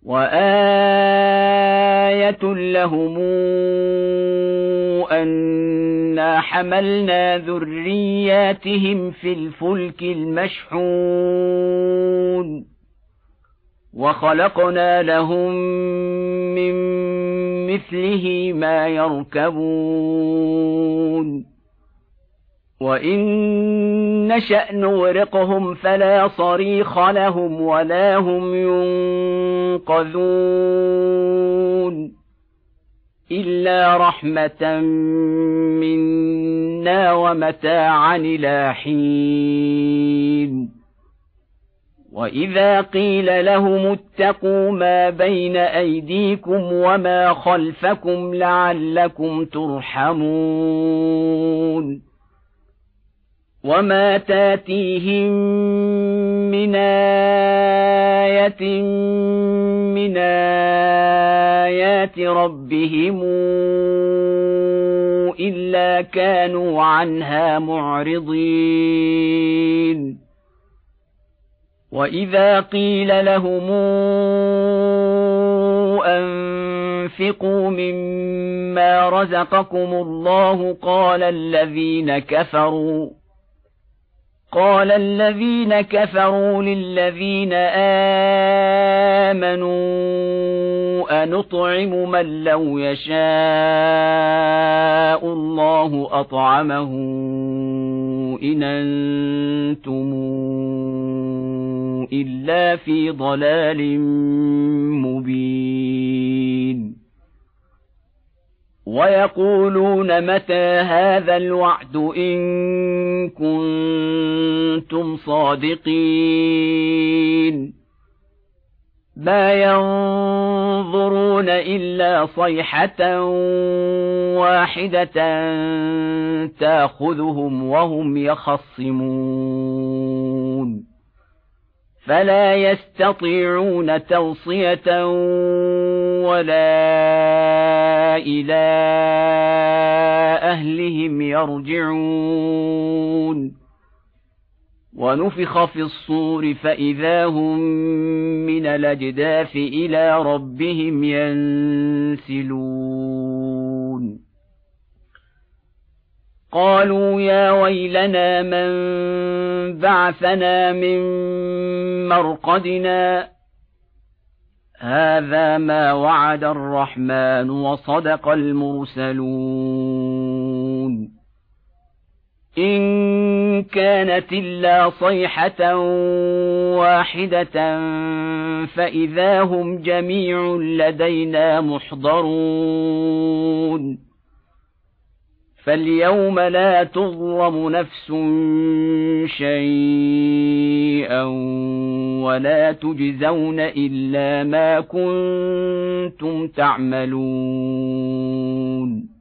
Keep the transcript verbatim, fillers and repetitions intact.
وآية لهم أنا حملنا ذرياتهم في الفلك المشحون وخلقنا لهم من مثله ما يركبون وإن نشأ نغرقهم فلا صريخ لهم ولا هم ينقذون إلا رحمة منا ومتاعا إلى حين وإذا قيل لهم اتقوا ما بين أيديكم وما خلفكم لعلكم ترحمون وما تاتيهم من آية من آيات ربهم إلا كانوا عنها معرضين وإذا قيل لهم أنفقوا مما رزقكم الله قال الذين كفروا قال الذين كفروا للذين آمنوا أنطعم من لو يشاء الله أطعمه إن أنتم إلا في ضلال مبين ويقولون متى هذا الوعد إن كنتم صادقين ما ينظرون إلا صيحة واحدة تأخذهم وهم يخصمون فلا يستطيعون توصية ولا إلى أهلهم يرجعون ونفخ في الصور فإذا هم من الأجداث إلى ربهم ينسلون قالوا يا ويلنا من بعثنا من مرقدنا هذا ما وعد الرحمن وصدق المرسلون إن كانت إلا صيحة واحدة فإذا هم جميع لدينا محضرون فاليوم لا تظلم نفس شيئا ولا تجزون إلا ما كنتم تعملون